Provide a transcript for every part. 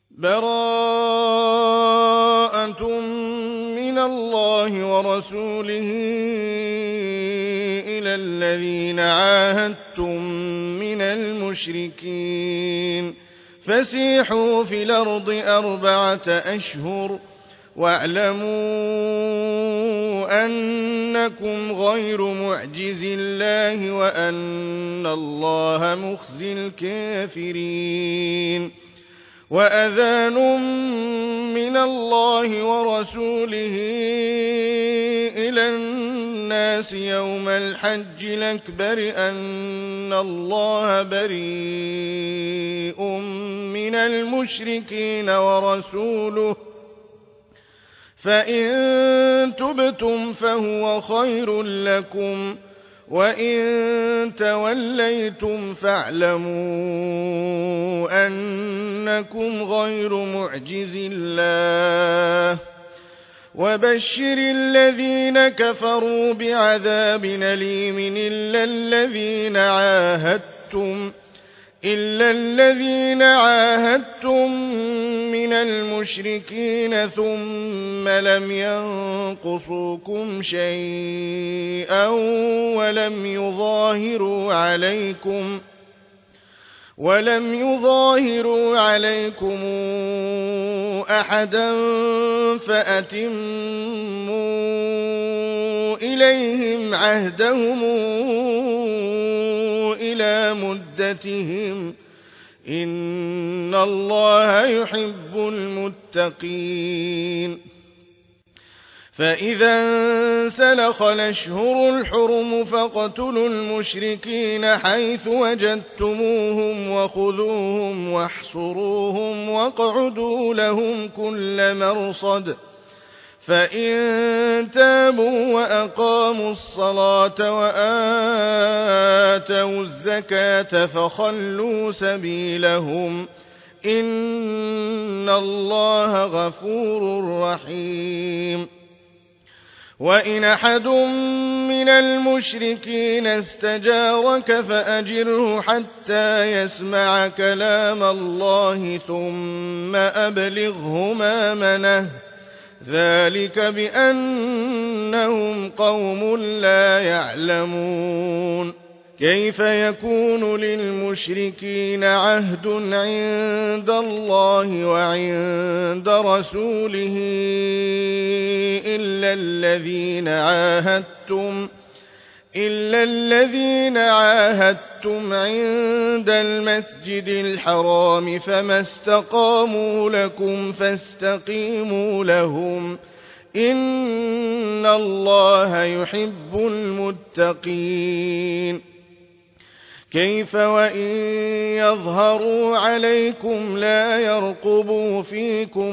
براءة من الله ورسوله إلى الذين عاهدتم من المشركين فسيحوا في الأرض 4 أشهر واعلموا أنكم غير معجز الله وأن الله مخزي الكافرين وأذان من الله ورسوله إلى الناس يوم الحج الأكبر أن الله بريء من المشركين ورسوله فإن تبتم فهو خير لكم وإن توليتم فاعلموا أنكم غير معجز الله وبشر الذين كفروا بعذاب أليم إلا الذين عاهدتم من المشركين ثم لم ينقصوكم شيئا ولم يظاهروا عليكم أحدا فأتموا إليهم عهدهم إلى مدتهم إن الله يحب المتقين فإذا انسلخ الأشهر الحرم فاقتلوا المشركين حيث وجدتموهم وخذوهم واحصروهم واقعدوا لهم كل مرصد فإن تابوا وأقاموا الصلاة وآتوا الزكاة فخلوا سبيلهم إن الله غفور رحيم وإن أحد من المشركين استجارك فأجره حتى يسمع كلام الله ثم أبلغه مأمنه ذلك بأنهم قوم لا يعلمون كيف يكون للمشركين عهد عند الله وعند رسوله إلا الذين عاهدتم عند المسجد الحرام فما استقاموا لكم فاستقيموا لهم إن الله يحب المتقين كيف وإن يظهروا عليكم لا يرقبوا فيكم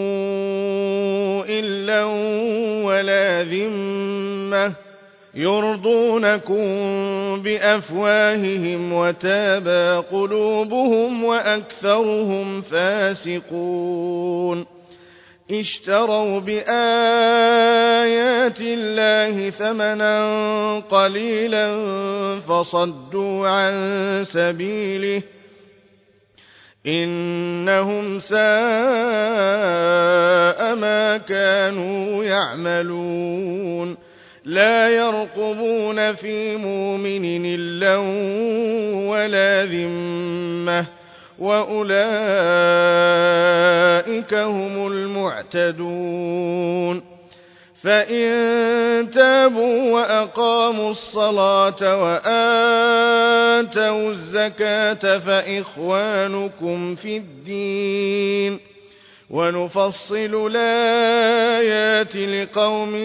إلا ولا ذمة يرضونكم بأفواههم وتابى قلوبهم وأكثرهم فاسقون اشتروا بآيات الله ثمنا قليلا فصدوا عن سبيله إنهم ساء ما كانوا يعملون لا يرقبون في مؤمن إلا ولا ذمة وأولئك هم المعتدون فإن تابوا وأقاموا الصلاة وآتوا الزكاة فإخوانكم في الدين ونفصل الآيات لقوم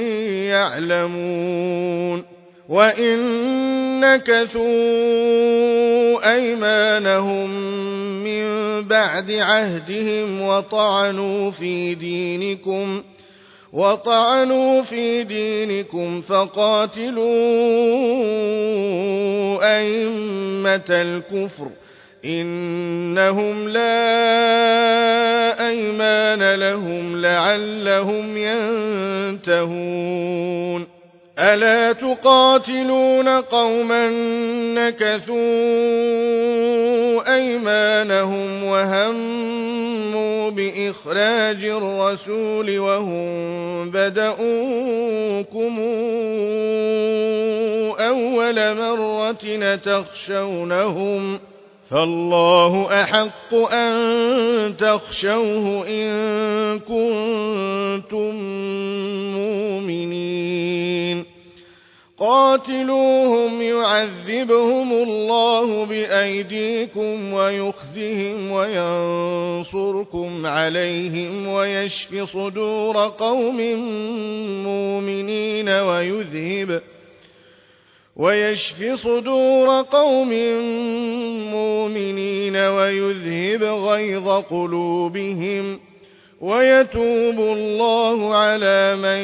يعلمون وإن نكثوا أيمانهم من بعد عهدهم وطعنوا في دينكم فقاتلوا أئمة الكفر إنهم لا أيمان لهم لعلهم ينتهون ألا تقاتلون قوما نكثوا أيمانهم وهموا بإخراج الرسول وهم بدؤوكم أول مرة تخشونهم فالله أحق أن تخشوه إن كنتم مؤمنين قاتلوهم يعذبهم الله بأيديكم ويخزهم وينصركم عليهم ويشف صدور قوم مؤمنين ويذهب غيظ قلوبهم ويتوب الله على من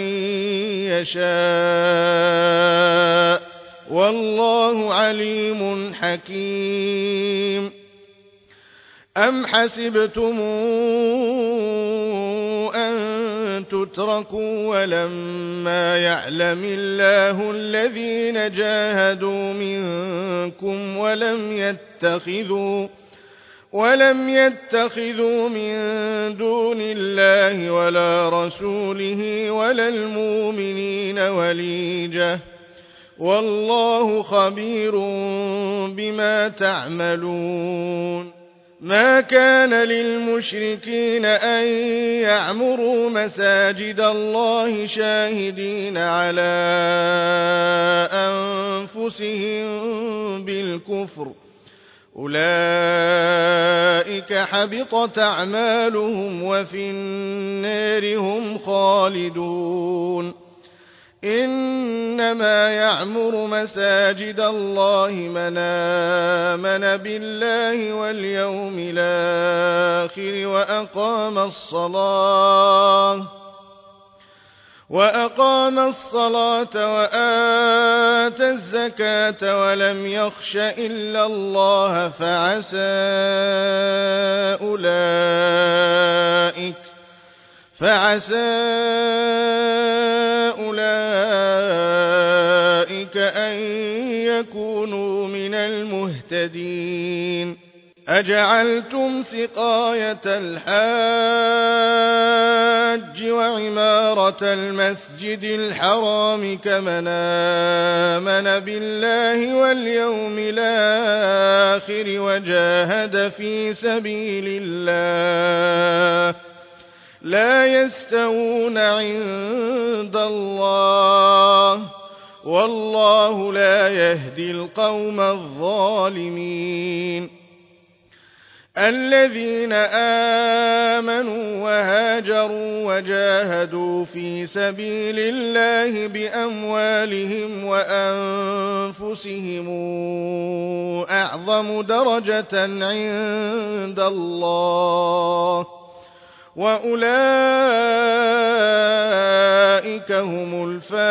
يشاء والله عليم حكيم أم حسبتم أن تتركوا ولما يعلم الله الذين جاهدوا منكم ولم يتخذوا من دون الله ولا رسوله ولا المؤمنين وليجة والله خبير بما تعملون ما كان للمشركين أن يعمروا مساجد الله شاهدين على أنفسهم بالكفر أولئك حبطت أعمالهم وفي النار هم خالدون إنما يعمر مساجد الله من آمن بالله واليوم الآخر وأقام الصلاة وآتى الزكاة ولم يخش إلا الله فعسى أولئك أن يكونوا من المهتدين أجعلتم سقاية الحاج وعمارة المسجد الحرام كمن آمن بالله واليوم الآخر وجاهد في سبيل الله لا يستوون عند الله والله لا يهدي القوم الظالمين الذين آمنوا وهاجروا وجاهدوا في سبيل الله بأموالهم وأنفسهم أعظم درجة عند الله وأولئك هم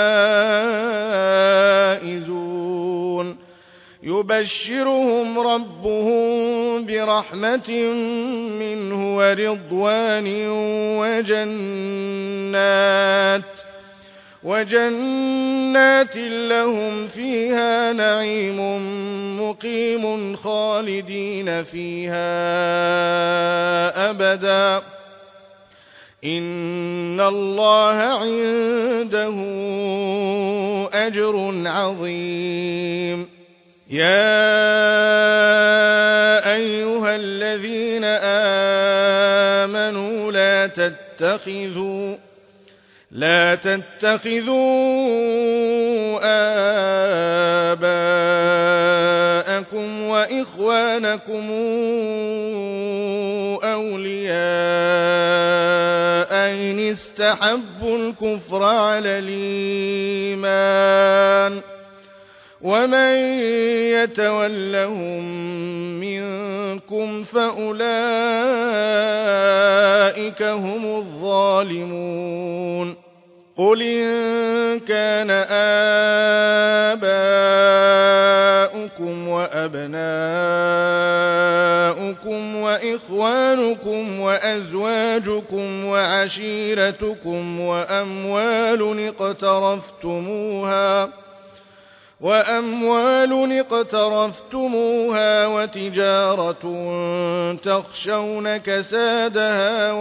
الفائزون يبشرهم ربهم برحمة منه ورضوان وجنات لهم فيها نعيم مقيم خالدين فيها أبدا إن الله عنده أجر عظيم يا أيها الذين آمنوا لا تتخذوا آباءكم وإخوانكم أولياء إن استحبوا الكفر على الإيمان ومن يتولهم منكم فأولئك هم الظالمون قل إن كان آباؤكم وأبناؤكم وإخوانكم وأزواجكم وعشيرتكم وأموال اقترفتموها وتجارة تخشون كسادها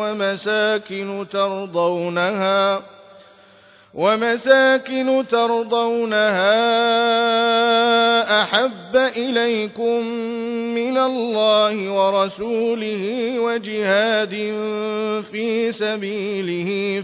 ومساكن ترضونها أحب إليكم من الله ورسوله وجهاد في سبيله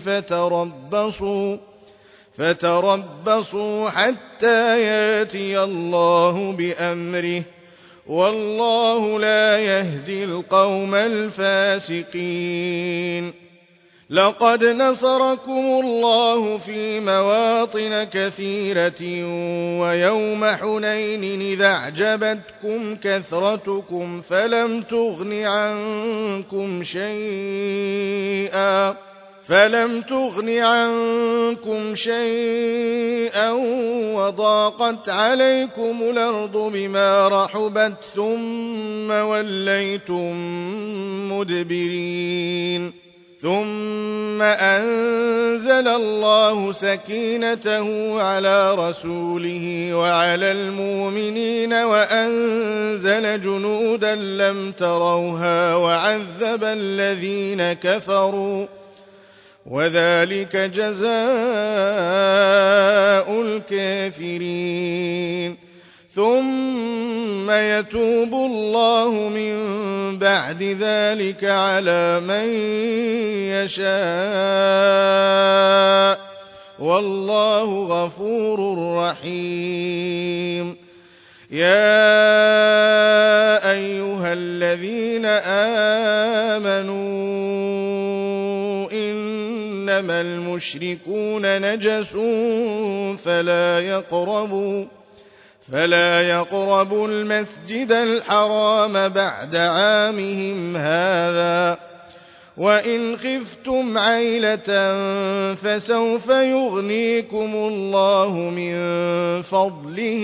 فتربصوا حتى ياتي الله بأمره والله لا يهدي القوم الفاسقين. لقد نصركم الله في مواطن كثيرة ويوم حنين إذا أعجبتكم كثرتكم فلم تغن عنكم شيئا وضاقت عليكم الأرض بما رحبت ثم وليتم مدبرين. ثم أنزل الله سكينته على رسوله وعلى المؤمنين وأنزل جنودا لم تروها وعذب الذين كفروا وذلك جزاء الكافرين. ثم يتوب الله من بعد ذلك على من يشاء والله غفور رحيم. يا أيها الذين آمنوا إنما المشركون نجس فلا يقربوا المسجد الحرام بعد عامهم هذا وإن خفتم عيلة فسوف يغنيكم الله من فضله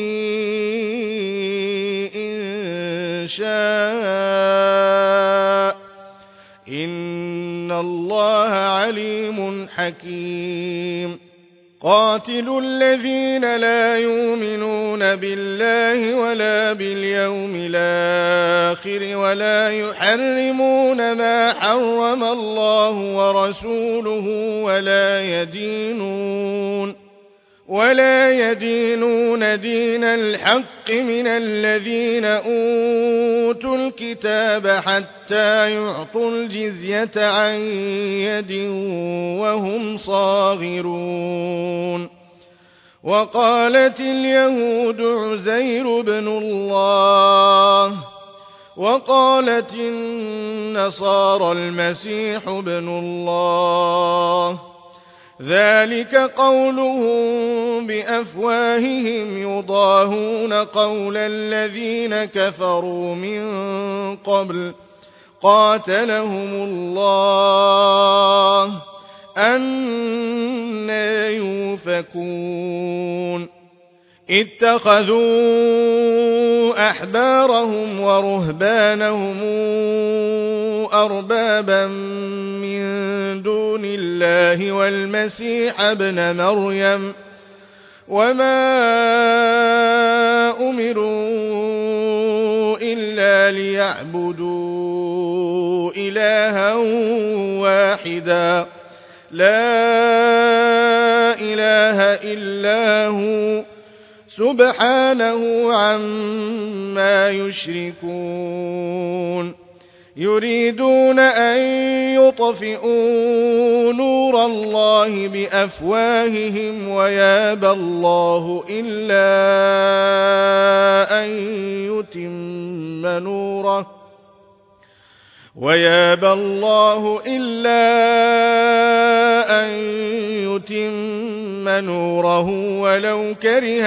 إن شاء إن الله عليم حكيم. قاتلوا الذين لا يؤمنون بالله ولا باليوم الآخر ولا يحرمون ما حرم الله ورسوله ولا يدينون دين الحق من الذين أوتوا الكتاب حتى يعطوا الجزية عن يد وهم صاغرون. وقالت اليهود عزير بن الله وقالت النصارى المسيح ابن الله ذلك قولهم بأفواههم يضاهون قول الذين كفروا من قبل قاتلهم الله أنى يؤفكون. اتخذوا أحبارهم ورهبانهم أربابا من دون الله والمسيح ابن مريم وما أمروا إلا ليعبدوا إلها واحدا لا إله إلا هو سبحانه عما يشركون. يريدون أن يطفئوا نور الله بأفواههم ويابى الله إلا أن يتم نوره ولو كره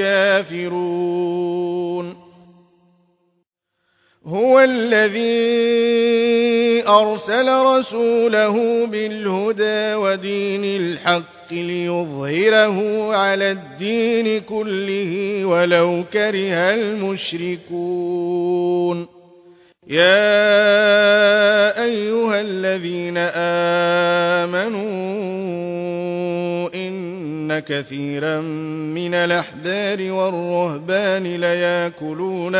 الكافرون. هو الذي أرسل رسوله بالهدى ودين الحق ليظهره على الدين كله ولو كره المشركون. يا أيها الذين آمنوا إن إن كثيرا من الأحبار والرهبان ليأكلون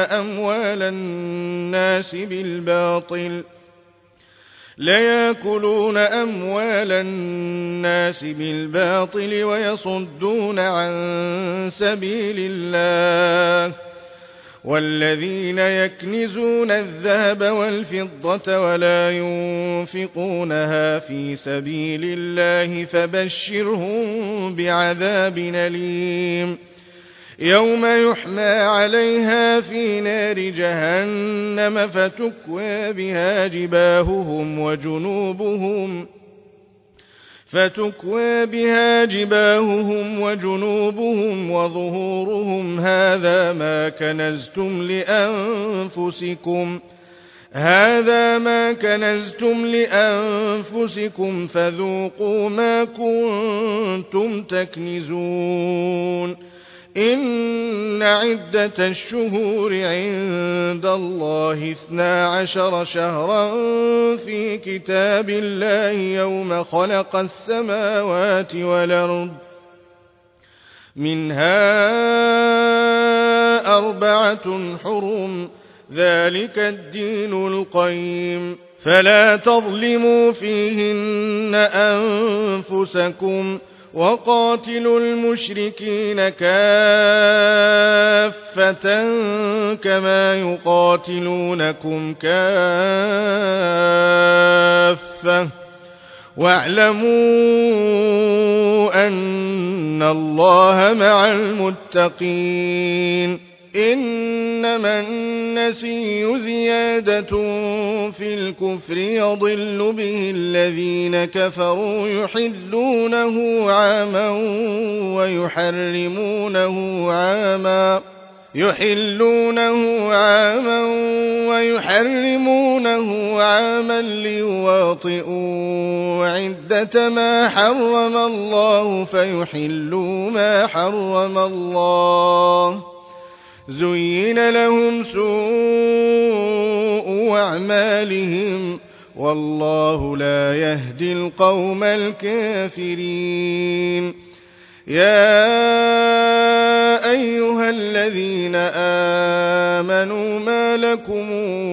أموال الناس بالباطل ويصدون عن سبيل الله والذين يكنزون الذهب والفضة ولا ينفقونها في سبيل الله فبشرهم بعذاب أليم يوم يحمى عليها في نار جهنم فتكوى بها جباههم وجنوبهم وظهورهم هذا ما كنزتم لأنفسكم فذوقوا ما كنتم تكنزون إن عدة الشهور عند الله 12 شهرا في كتاب الله يوم خلق السماوات والأرض منها 4 حرم ذلك الدين القيم فلا تظلموا فيهن أنفسكم وقاتلوا المشركين كافة كما يقاتلونكم كافة واعلموا أن الله مع المتقين إنما النسي زيادة في الكفر يضل به الذين كفروا يحلونه عاما ويحرمونه عاما ليواطئوا عدة ما حرم الله فيحلوا ما حرم الله زين لهم سوء أعمالهم والله لا يهدي القوم الكافرين يا أيها الذين آمنوا ما لكم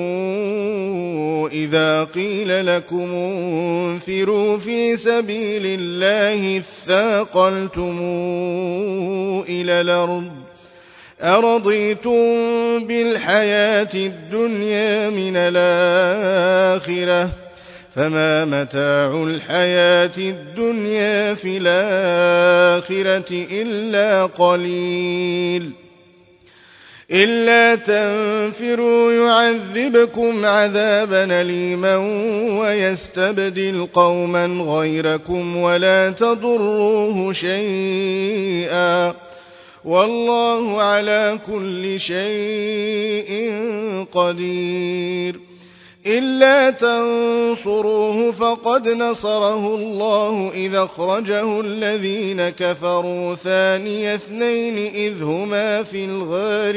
إذا قيل لكم انفروا في سبيل الله اثاقلتم إلى الأرض أرضيتم بالحياة الدنيا من الآخرة فما متاع الحياة الدنيا في الآخرة إلا قليل إلا تنفروا يعذبكم عذابا أليما ويستبدل قوما غيركم ولا تضروه شيئا والله على كل شيء قدير إلا تنصروه فقد نصره الله إذ أخرجه الذين كفروا ثاني اثنين إذ هما في الغار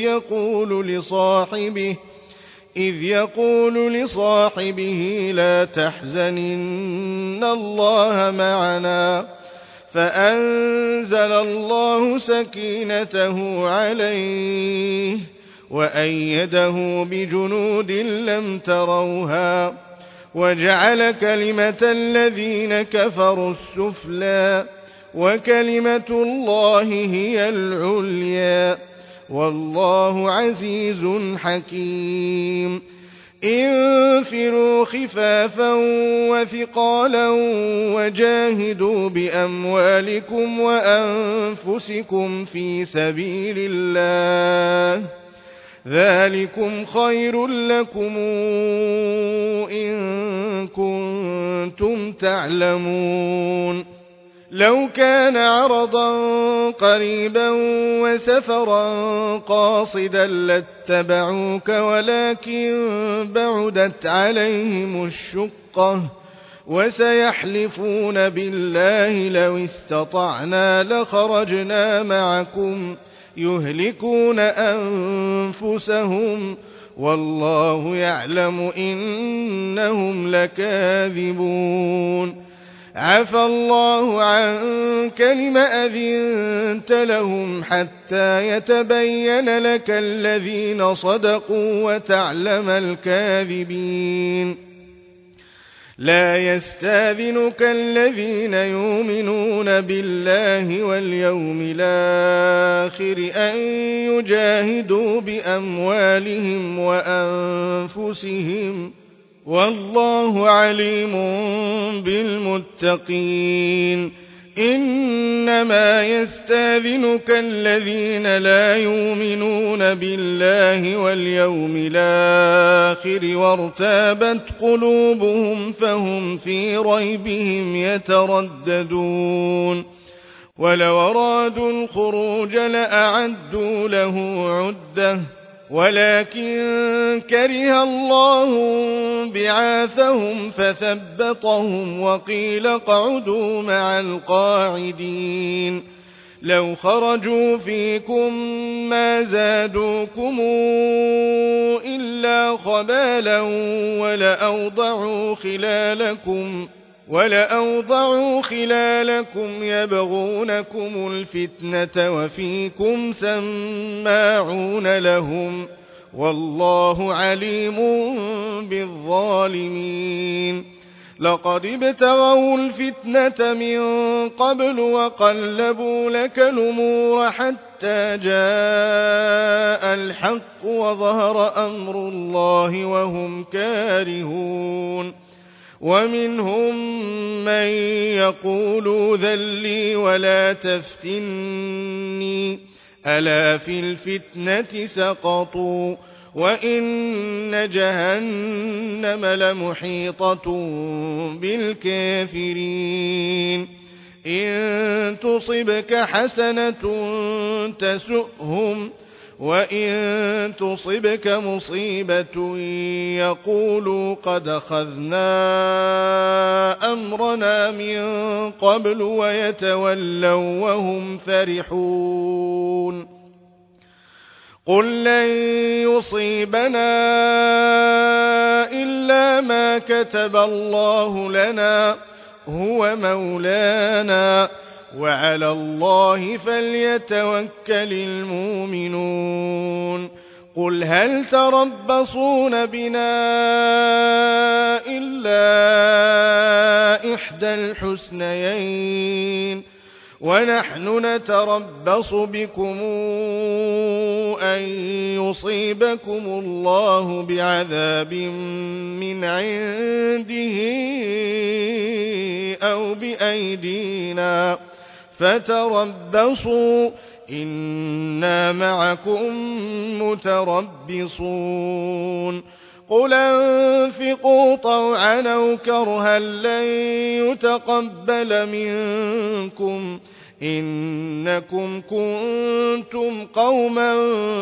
إذ يقول لصاحبه لا تحزن إن الله معنا فأنزل الله سكينته عليه وأيده بجنود لم تروها وجعل كلمة الذين كفروا السفلى وكلمة الله هي العليا والله عزيز حكيم انفروا خفافا وثقالا وجاهدوا بأموالكم وأنفسكم في سبيل الله ذلكم خير لكم إن كنتم تعلمون لو كان عرضا قريبا وسفرا قاصدا لاتبعوك ولكن بعدت عليهم الشقة وسيحلفون بالله لو استطعنا لخرجنا معكم يهلكون أنفسهم والله يعلم إنهم لكاذبون عفى الله عنك لم أذنت لهم حتى يتبين لك الذين صدقوا وتعلم الكاذبين لا يستاذنك الذين يؤمنون بالله واليوم الآخر أن يجاهدوا بأموالهم وأنفسهم والله عليم بالمتقين إنما يستاذنك الذين لا يؤمنون بالله واليوم الآخر وارتابت قلوبهم فهم في ريبهم يترددون ولو أرادوا الخروج لأعدوا له عدة ولكن كره الله بعاثهم فثبطهم وقيل اقعدوا مع القاعدين لو خرجوا فيكم ما زادوكم إلا خبالا ولأوضعوا خلالكم يبغونكم الفتنة وفيكم سماعون لهم والله عليم بالظالمين لقد ابتغوا الفتنة من قبل وقلبوا لك الأمور حتى جاء الحق وظهر أمر الله وهم كارهون ومنهم من يقول ذلي ولا تفتني ألا في الفتنة سقطوا وإن جهنم لمحيطة بالكافرين إن تصبك حسنة تسؤهم وإن تصبك مصيبة يقولوا قد أخذنا أمرنا من قبل ويتولوا وهم فرحون قل لن يصيبنا إلا ما كتب الله لنا هو مولانا وعلى الله فليتوكل المؤمنون قل هل تربصون بنا إلا إحدى الحسنيين ونحن نتربص بكم أن يصيبكم الله بعذاب من عنده أو بأيدينا فتربصوا إنا معكم متربصون قل انفقوا طوعا أو كرها لن يتقبل منكم إنكم كنتم قوما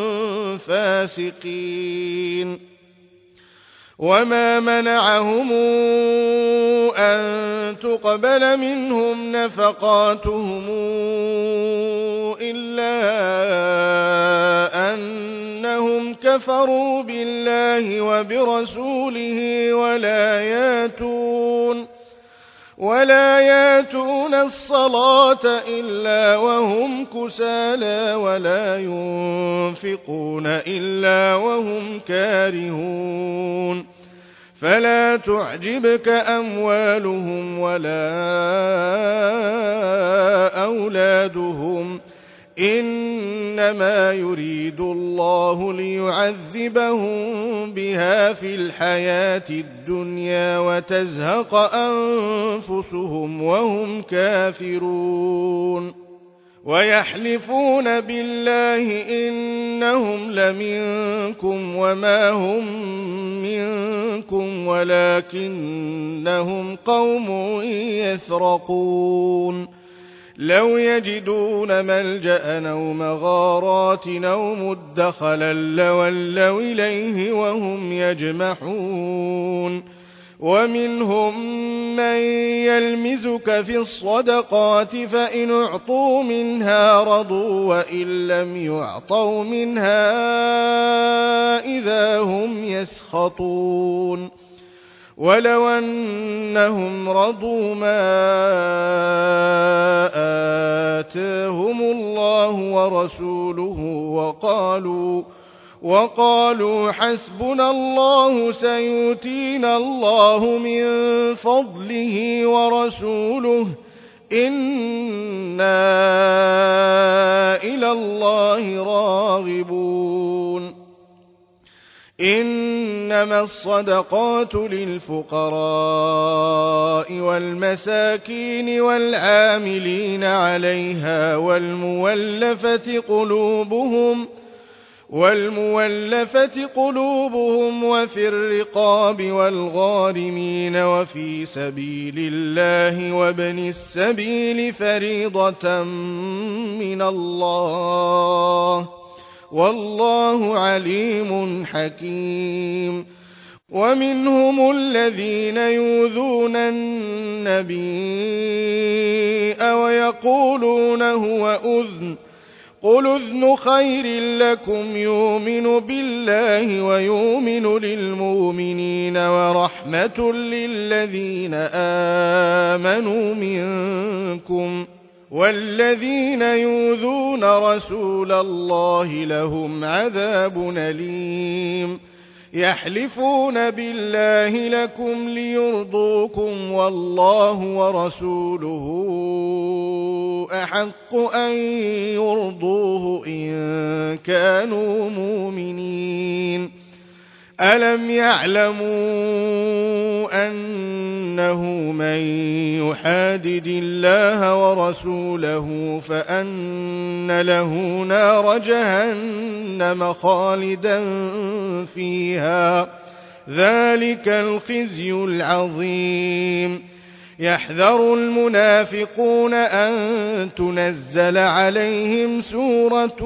فاسقين وما منعهم أن تقبل منهم نفقاتهم إلا أنهم كفروا بالله وبرسوله ولا ياتون الصلاة إلا وهم كسالى ولا ينفقون إلا وهم كارهون فلا تعجبك أموالهم ولا أولادهم إنما يريد الله ليعذبهم بها في الحياة الدنيا وتزهق أنفسهم وهم كافرون ويحلفون بالله إنهم لمنكم وما هم منكم ولكنهم قوم يفرقون لو يجدون ملجأ أو مغارات أو مدخلا لولوا إليه وهم يجمحون ومنهم من يلمزك في الصدقات فإن أعطوا منها رضوا وإن لم يعطوا منها إذا هم يسخطون ولو أنهم رضوا ما آتاهم الله ورسوله وقالوا حسبنا الله سيؤتينا الله من فضله ورسوله إنا إلى الله راغبون إنما الصدقات للفقراء والمساكين والعاملين عليها والمولفة قلوبهم وفي الرقاب والغارمين وفي سبيل الله وابن السبيل فريضة من الله والله عليم حكيم ومنهم الذين يؤذون النبي ويقولون هو أذن قل أذن خير لكم يؤمن بالله ويؤمن للمؤمنين ورحمة للذين آمنوا منكم والذين يؤذون رسول الله لهم عذاب أليم يحلفون بالله لكم ليرضوكم والله ورسوله أحق أن يرضوه إن كانوا مؤمنين ألم يعلموا أنه من يحادد الله ورسوله فأن له نار جهنم خالدا فيها ذلك الخزي العظيم يحذر المنافقون أن تنزل عليهم سورة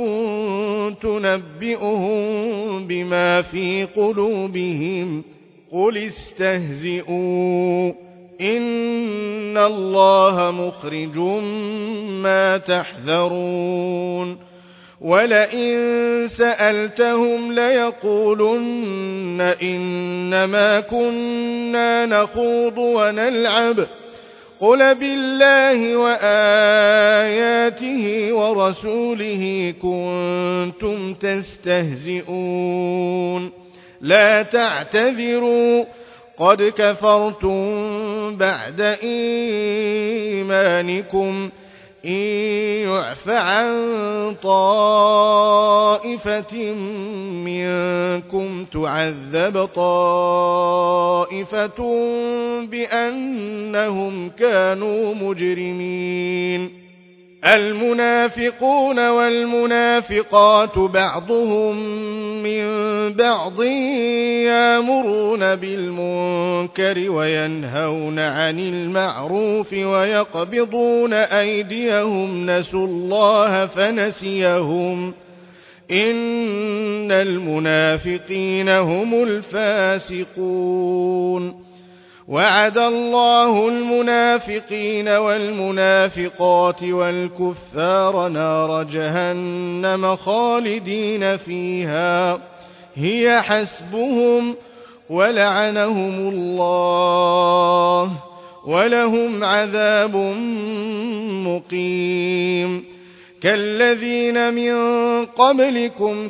تنبئهم بما في قلوبهم قل استهزئوا إن الله مخرج ما تحذرون ولئن سألتهم ليقولن إنما كنا نخوض ونلعب قل بالله وآياته ورسوله كنتم تستهزئون لا تعتذروا قد كفرتم بعد إيمانكم إن يعف عن طائفة منكم تعذب طائفة بأنهم كانوا مجرمين المنافقون والمنافقات بعضهم من بعض يأمرون بالمنكر وينهون عن المعروف ويقبضون أيديهم نسوا الله فنسيهم إن المنافقين هم الفاسقون وعد الله المنافقين والمنافقات والكفار نار جهنم خالدين فيها هي حسبهم ولعنهم الله ولهم عذاب مقيم كالذين من قبلكم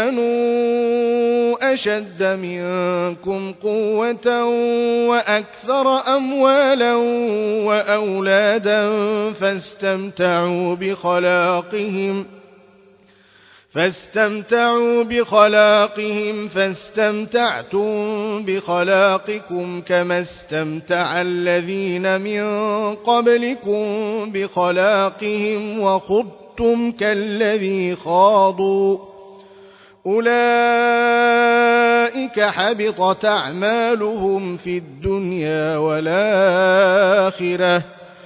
كانوا أشد منكم قوة وأكثر أموالا وأولادا فاستمتعوا بخلاقهم فاستمتعتم بخلاقكم كما استمتع الذين من قبلكم بخلاقهم وخضتم كالذي خاضوا أولئك حبطت أعمالهم في الدنيا والآخرة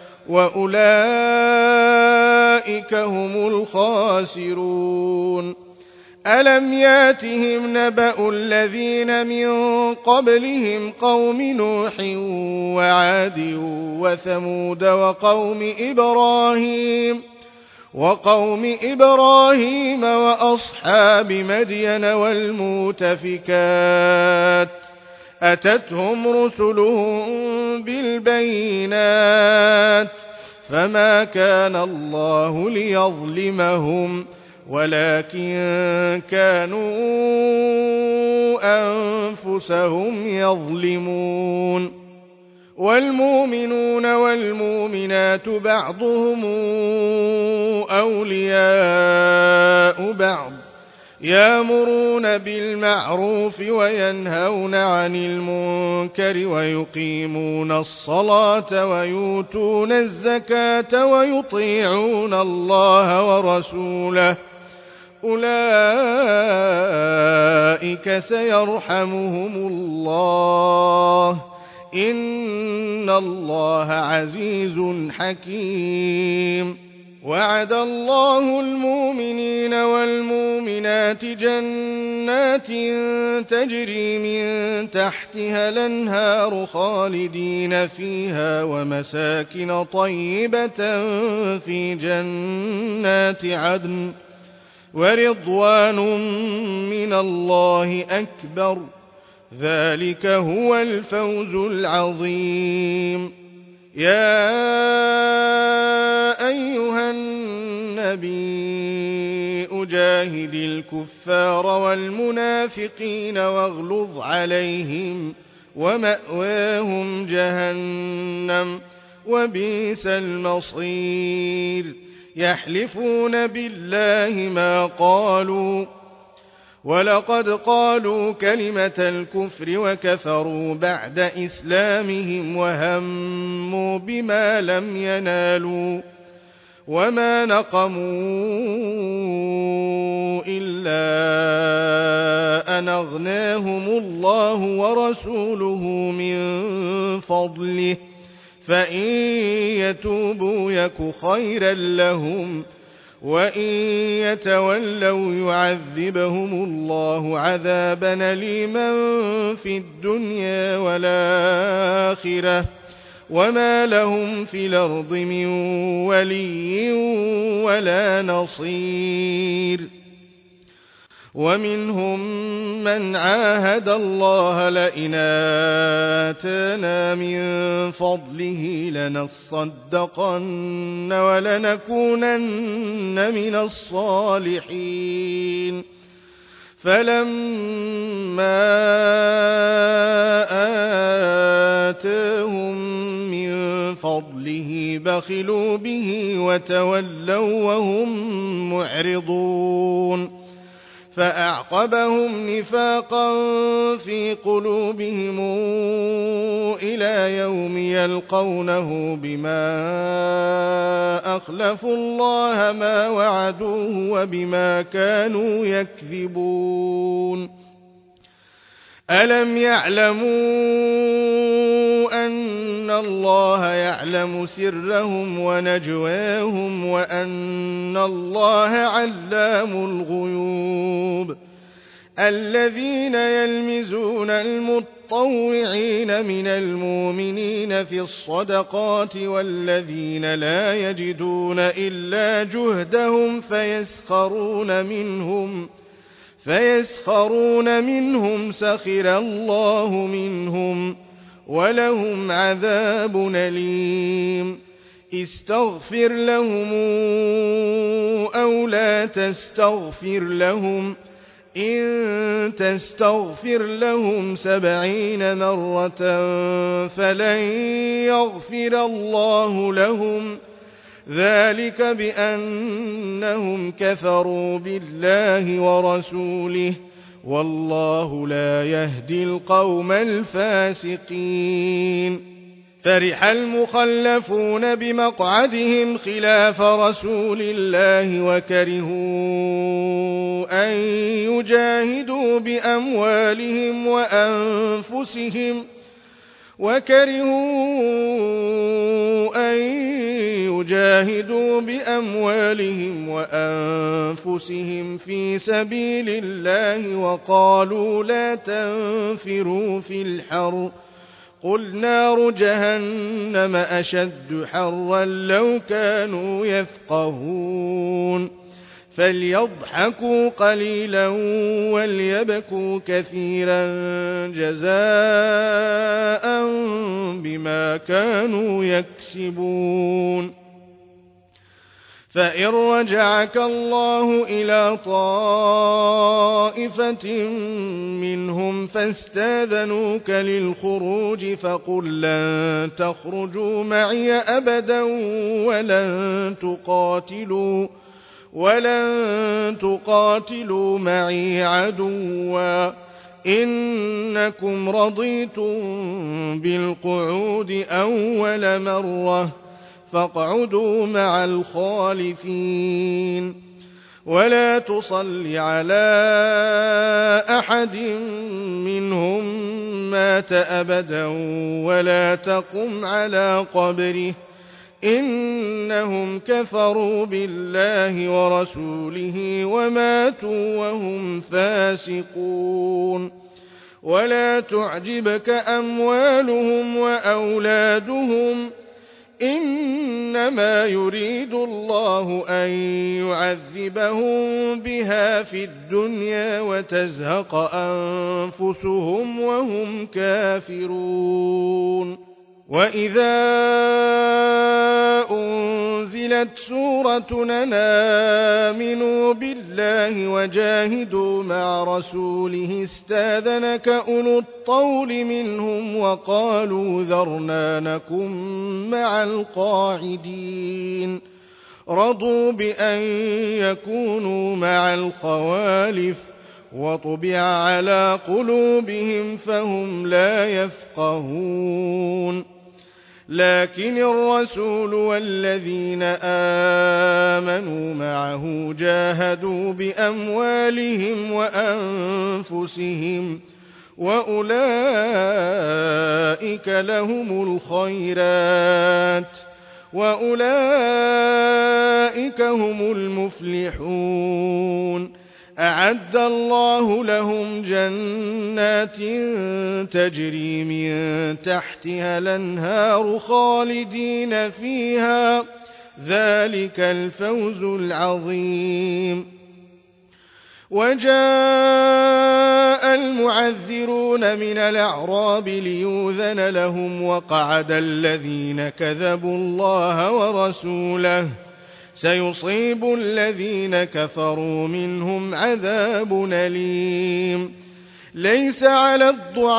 وأولئك هم الخاسرون ألم ياتهم نبأ الذين من قبلهم قوم نوح وعاد وثمود وقوم إبراهيم وأصحاب مدين والمؤتفكات أتتهم رسلهم بالبينات فما كان الله ليظلمهم ولكن كانوا أنفسهم يظلمون والمؤمنون والمؤمنات بعضهم أولياء بعض يأمرون بالمعروف وينهون عن المنكر ويقيمون الصلاة ويؤتون الزكاة ويطيعون الله ورسوله أولئك سيرحمهم الله إن الله عزيز حكيم وعد الله المؤمنين والمؤمنات جنات تجري من تحتها الأنهار خالدين فيها ومساكن طيبة في جنات عدن ورضوان من الله أكبر ذلك هو الفوز العظيم يا أيها النبي أجاهد الكفار والمنافقين واغلظ عليهم ومأواهم جهنم وبئس المصير يحلفون بالله ما قالوا ولقد قالوا كلمة الكفر وكفروا بعد إسلامهم وهموا بما لم ينالوا وما نقموا إلا أن أغناهم الله ورسوله من فضله فإن يتوبوا يك خيرا لهم وإن يتولوا يعذبهم الله عذابا أليما في الدنيا والآخرة وما لهم في الأرض من ولي ولا نصير ومنهم من عاهد الله لئن آتانا من فضله لنصدقن ولنكونن من الصالحين فلما آتاهم من فضله بخلوا به وتولوا وهم معرضون فأعقبهم نفاقا في قلوبهم إلى يوم يلقونه بما أخلفوا الله ما وعدوه وبما كانوا يكذبون ألم يعلموا أن الله يعلم سرهم ونجواهم وأن الله علام الغيوب الذين يلمزون المطوعين من المؤمنين في الصدقات والذين لا يجدون إلا جهدهم فيسخرون منهم سخر الله منهم ولهم عذاب أليم استغفر لهم أو لا تستغفر لهم إن تستغفر لهم 70 مرة فلن يغفر الله لهم ذلك بأنهم كفروا بالله ورسوله والله لا يهدي القوم الفاسقين فرح المخلفون بمقعدهم خلاف رسول الله وكرهوا أن يجاهدوا بأموالهم وأنفسهم في سبيل الله وقالوا لا تنفروا في الحر قل نار جهنم أشد حرا لو كانوا يفقهون فليضحكوا قليلا وليبكوا كثيرا جزاء بما كانوا يكسبون. فإن رجعك الله إلى طائفة منهم فاستاذنوك للخروج فقل لن تخرجوا معي أبدا ولن تقاتلوا معي عدوا إنكم رضيتم بالقعود أول مرة فاقعدوا مع الخالفين. ولا تصل على أحد منهم مات أبدا ولا تقم على قبره إنهم كفروا بالله ورسوله وماتوا وهم فاسقون. ولا تعجبك أموالهم وأولادهم إنما يريد الله أن يعذبهم بها في الدنيا وتزهق أنفسهم وهم كافرون. وإذا أنزلت سورة أن آمنوا بالله وجاهدوا مع رسوله استاذنك أولو الطول منهم وقالوا ذرنا نكن مع القاعدين. رضوا بأن يكونوا مع الخوالف وطبع على قلوبهم فهم لا يفقهون. لكن الرسول والذين آمنوا معه جاهدوا بأموالهم وأنفسهم وأولئك لهم الخيرات وأولئك هم المفلحون. أعد الله لهم جنات تجري من تحتها الأنهار خالدين فيها ذلك الفوز العظيم. وجاء المعذرون من الأعراب ليؤذن لهم وقعد الذين كذبوا الله ورسوله سيصيب الذين كفروا منهم عذاب أليم. ليس على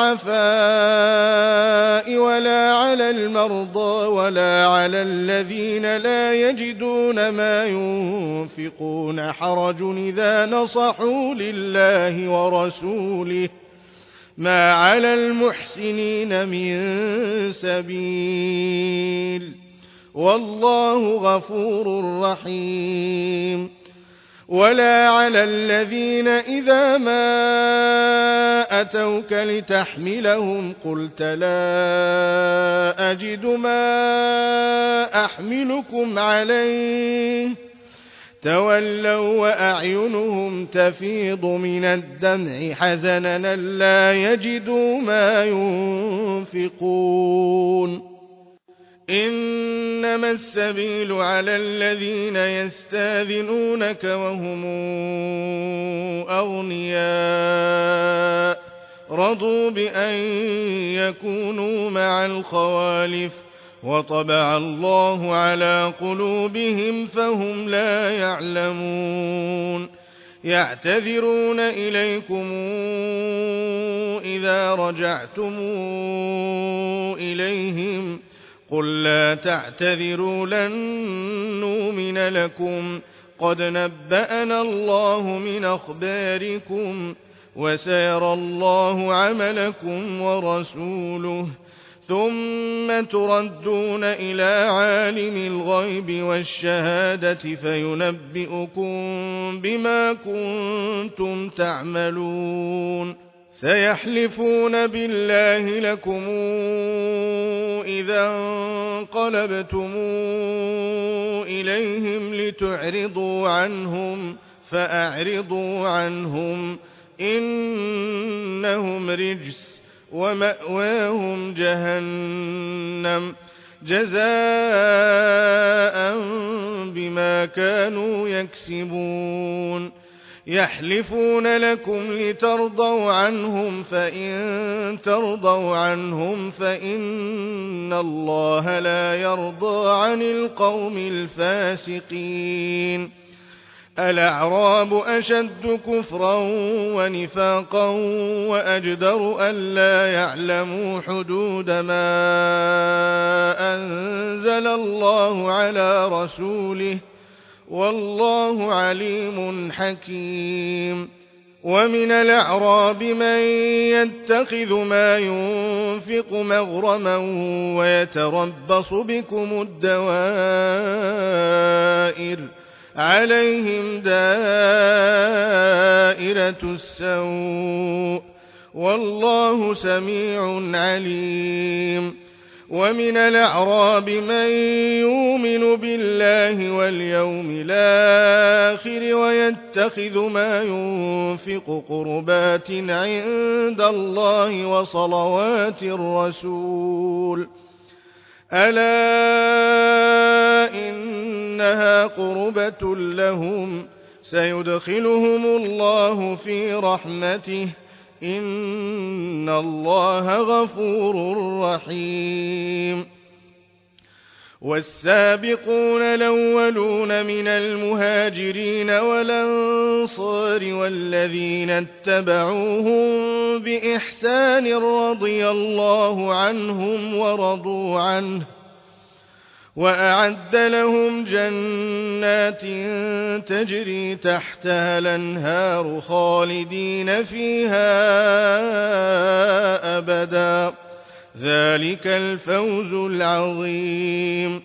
الضعفاء ولا على المرضى ولا على الذين لا يجدون ما ينفقون حرج إذا نصحوا لله ورسوله ما على المحسنين من سبيل والله غفور رحيم. ولا على الذين إذا ما أتوك لتحملهم قلت لا أجد ما أحملكم عليه تولوا وأعينهم تفيض من الدمع حزنا لا يجدوا ما ينفقون. إنما السبيل على الذين يستاذنونك وهم أغنياء رضوا بأن يكونوا مع الخوالف وطبع الله على قلوبهم فهم لا يعلمون. يعتذرون إليكم إذا رجعتم إليهم قل لا تعتذروا لن نؤمن لكم قد نبأنا الله من أخباركم وسيرى الله عملكم ورسوله ثم تردون إلى عالم الغيب والشهادة فينبئكم بما كنتم تعملون. سيحلفون بالله لكم إذا انقلبتم إليهم لتعرضوا عنهم فأعرضوا عنهم إنهم رجس ومأواهم جهنم جزاء بما بما كانوا يكسبون يحلفون لكم لترضوا عنهم فإن ترضوا عنهم فإن الله لا يرضى عن القوم الفاسقين الأعراب أشد كفرا ونفاقا وأجدر ألا يعلموا حدود ما أنزل الله على رسوله والله عليم حكيم ومن الأعراب من يتخذ ما ينفق مغرما ويتربص بكم الدوائر عليهم دائرة السوء والله سميع عليم ومن الأعراب من يؤمن بالله واليوم الآخر ويتخذ ما ينفق قربات عند الله وصلوات الرسول ألا إنها قربة لهم سيدخلهم الله في رحمته إن الله غفور رحيم والسابقون الأولون من المهاجرين والأنصار والذين اتبعوهم بإحسان رضي الله عنهم ورضوا عنه وأعد لهم جنات تجري تحتها الأنهار خالدين فيها أبدا ذلك الفوز العظيم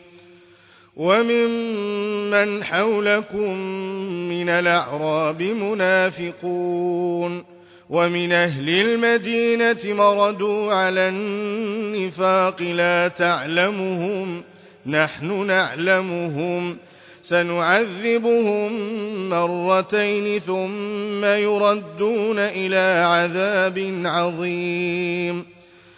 وممن حولكم من الأعراب منافقون ومن أهل المدينة مردوا على النفاق لا تعلمهم نحن نعلمهم سنعذبهم مرتين ثم يردون إلى عذاب عظيم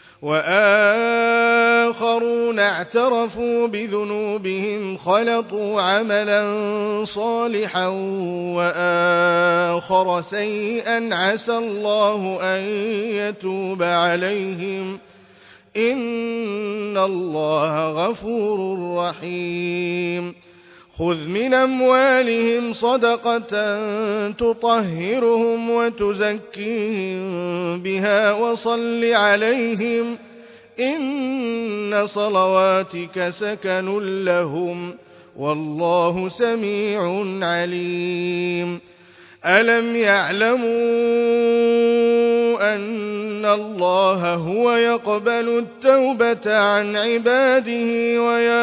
وآخرون اعترفوا بذنوبهم خلطوا عملا صالحا وآخر سيئا عسى الله أن يتوب عليهم إن الله غفور رحيم خذ من أموالهم صدقة تطهرهم وتزكيهم بها وصل عليهم إن صلواتك سكن لهم والله سميع عليم ألم يعلموا أن الله هو يقبل التوبة عن عباده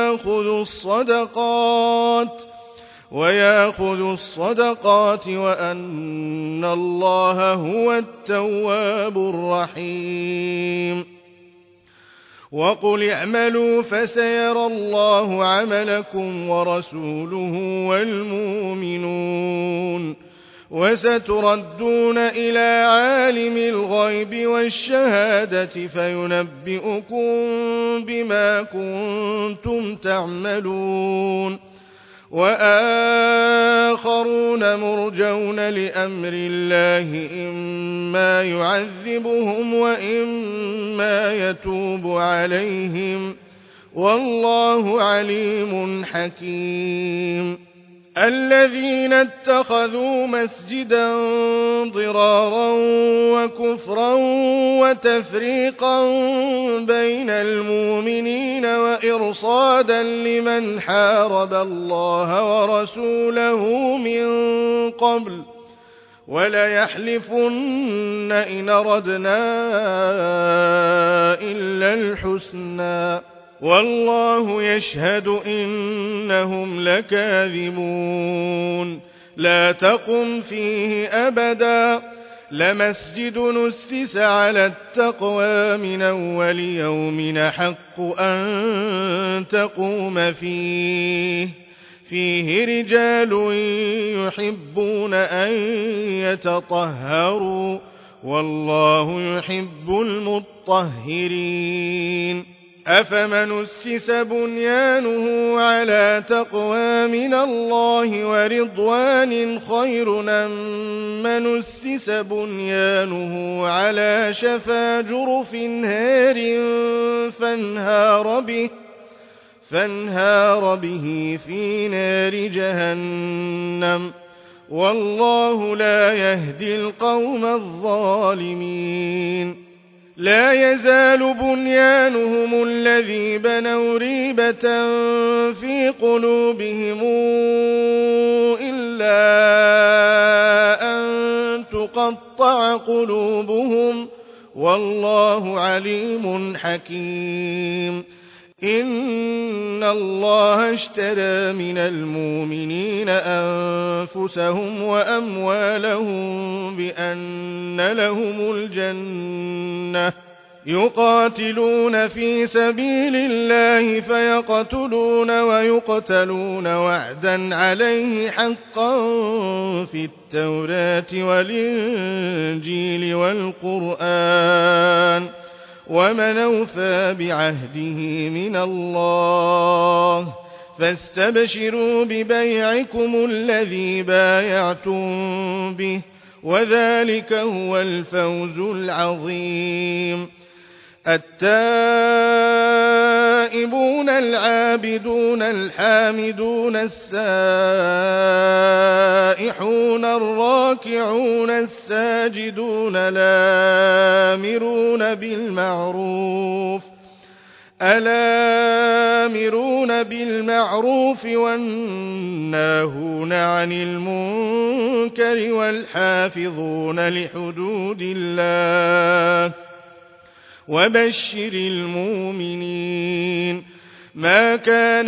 ويأخذ الصدقات وأن الله هو التواب الرحيم وقل اعملوا فسيرى الله عملكم ورسوله والمؤمنون وستردون إلى عالم الغيب والشهادة فينبئكم بما كنتم تعملون وآخرون مرجون لأمر الله إما يعذبهم وإما يتوب عليهم والله عليم حكيم الذين اتخذوا مسجدا ضرارا وكفرا وتفريقا بين المؤمنين وإرصادا لمن حارب الله ورسوله من قبل وليحلفن إن أردنا إلا الحسنى والله يشهد إنهم لكاذبون لا تقم فيه أبدا لمسجد نسس على التقوى من أول يوم حق أن تقوم فيه رجال يحبون أن يتطهروا والله يحب المطهرين أفمن أسس بنيانه على تقوى من الله ورضوان خير أم من أسس بنيانه على شفا جرف هار فانهار به في نار جهنم والله لا يهدي القوم الظالمين لا يزال بنيانهم الذي بنوا ريبة في قلوبهم إلا أن تقطع قلوبهم والله عليم حكيم إن الله اشترى من المؤمنين أنفسهم وأموالهم بأن لهم الجنة يقاتلون في سبيل الله فيقتلون ويقتلون وعدا عليه حقا في التوراة والإنجيل والقرآن ومن أوفى بعهده من الله فاستبشروا ببيعكم الذي بايعتم به وذلك هو الفوز العظيم التائبون العابدون الحامدون السائحون الراكعون الساجدون الآمرون بالمعروف والناهون عن المنكر والحافظون لحدود الله وبشر المؤمنين ما كان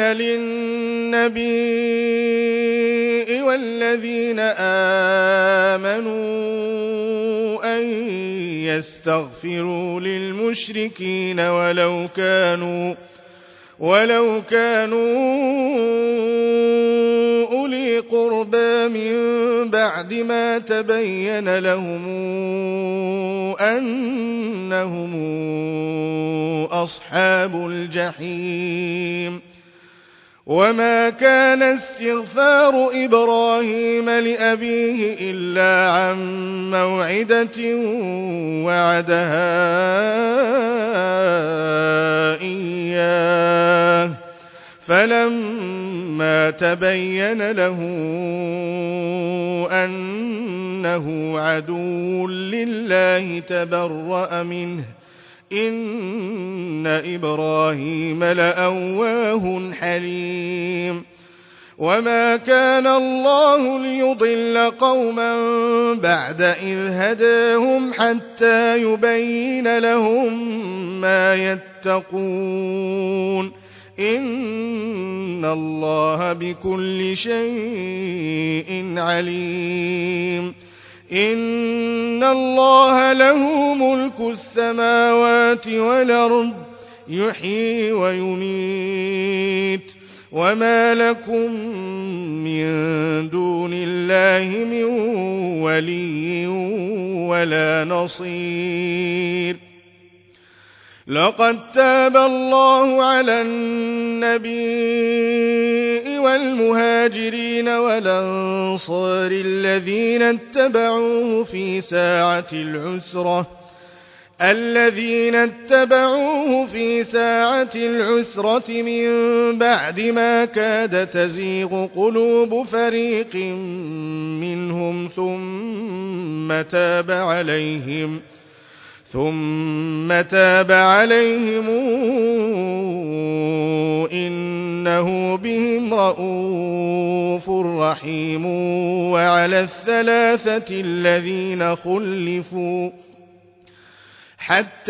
للنبي والذين آمنوا أن يستغفروا للمشركين ولو كانوا أولي قربى من بعد ما تبين لهم أنهم أصحاب الجحيم وما كان استغفار إبراهيم لأبيه إلا عن موعدة وعدها إياه فلما تبين له أنه عدو لله تبرأ منه إن إبراهيم لأواه حليم وما كان الله ليضل قوما بعد إذ هداهم حتى يبين لهم ما يتقون إن الله بكل شيء عليم إن الله له ملك السماوات والأرض يحيي ويميت وما لكم من دون الله من ولي ولا نصير لقد تاب الله على النبي والمهاجرين والأنصار الذين اتبعوه في ساعة العسرة من بعد ما كاد تزيغ قلوب فريق منهم ثم تاب عليهم إنه بهم رءوف رحيم وعلى الثلاثة الذين خلفوا حتى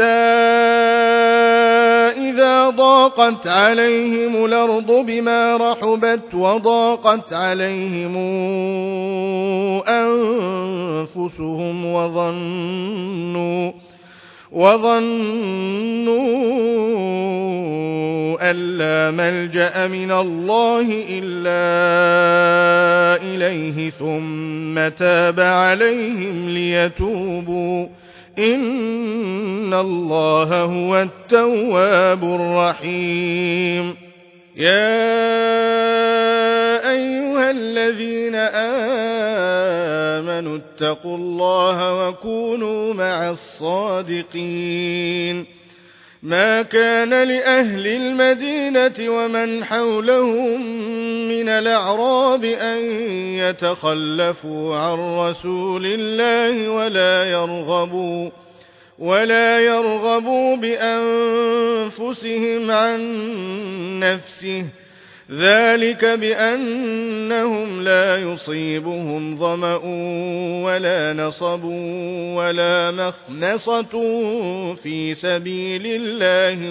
إذا ضاقت عليهم الأرض بما رحبت وضاقت عليهم أنفسهم وظنوا أن لا ملجأ من الله إلا إليه ثم تاب عليهم ليتوبوا إن الله هو التواب الرحيم يا أيها الذين آمنوا اتقوا الله وكونوا مع الصادقين ما كان لأهل المدينة ومن حولهم من الأعراب أن يتخلفوا عن رسول الله ولا يرغبوا بأنفسهم عن نفسه ذلك بأنهم لا يصيبهم ظمأ ولا نصب ولا مخنصة في سبيل الله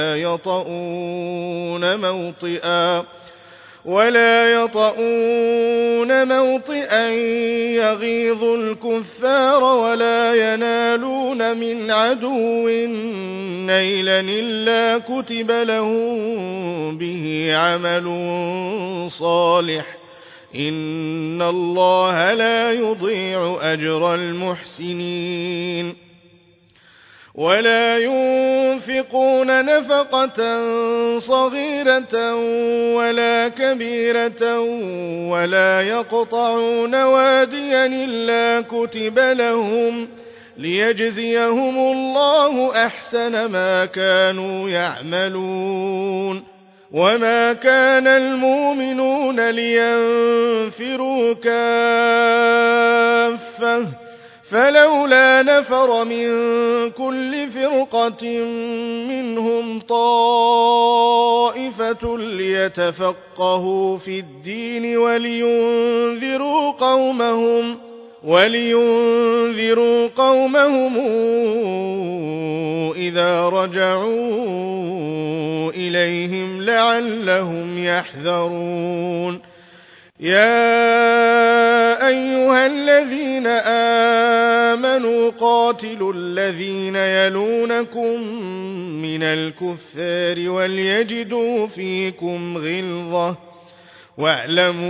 ولا يطؤون موطئا يغيظ الكفار ولا ينالون من عدو نيلا إلا كتب لهم به عمل صالح إن الله لا يضيع أجر المحسنين ولا ينفقون نفقة صغيرة ولا كبيرة ولا يقطعون واديا إلا كتب لهم ليجزيهم الله أحسن ما كانوا يعملون وما كان المؤمنون لينفروا كافة فلولا نفر من كل فرقة منهم طائفة ليتفقهوا في الدين ولينذروا قومهم إذا رجعوا إليهم لعلهم يحذرون يا أيها الذين آمنوا قاتلوا الذين يلونكم من الكفار وليجدوا فيكم غلظة واعلموا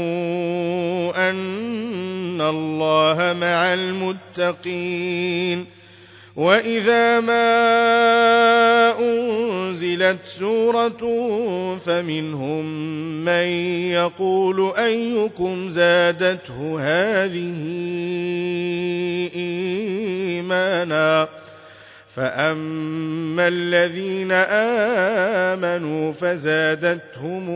أن الله مع المتقين وإذا ما أنزلت سورة فمنهم من يقول أيكم زادته هذه إيمانا فأما الذين آمنوا فزادتهم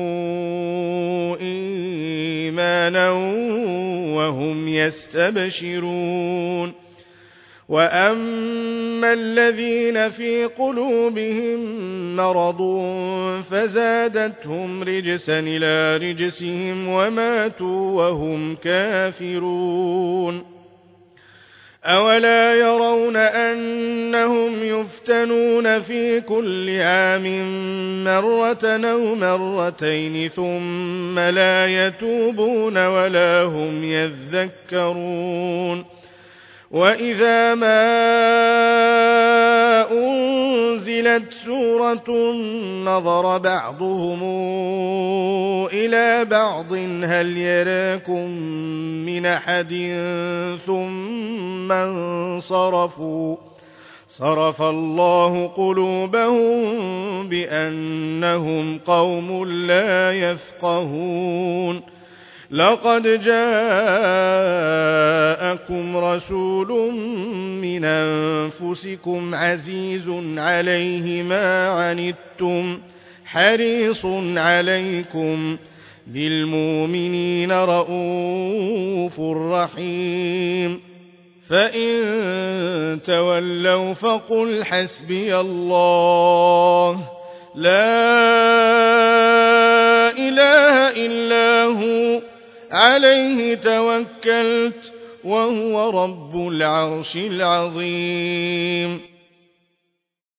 إيمانا وهم يستبشرون وأما الذين في قلوبهم مرض فزادتهم رجسا إلى رجسهم وماتوا وهم كافرون أولا يرون أنهم يفتنون في كل عام مرة أو مرتين ثم لا يتوبون ولا هم يذكرون وإذا ما أنزلت سورة نظر بعضهم إلى بعض هل يراكم من أحد ثم انصرفوا صرف الله قلوبهم بأنهم قوم لا يفقهون لقد جاءكم رسول من أنفسكم عزيز عليه ما عنتم حريص عليكم بالمؤمنين رءوف رحيم فإن تولوا فقل حسبي الله لا إله إلا هو عليه توكلت وهو رب العرش العظيم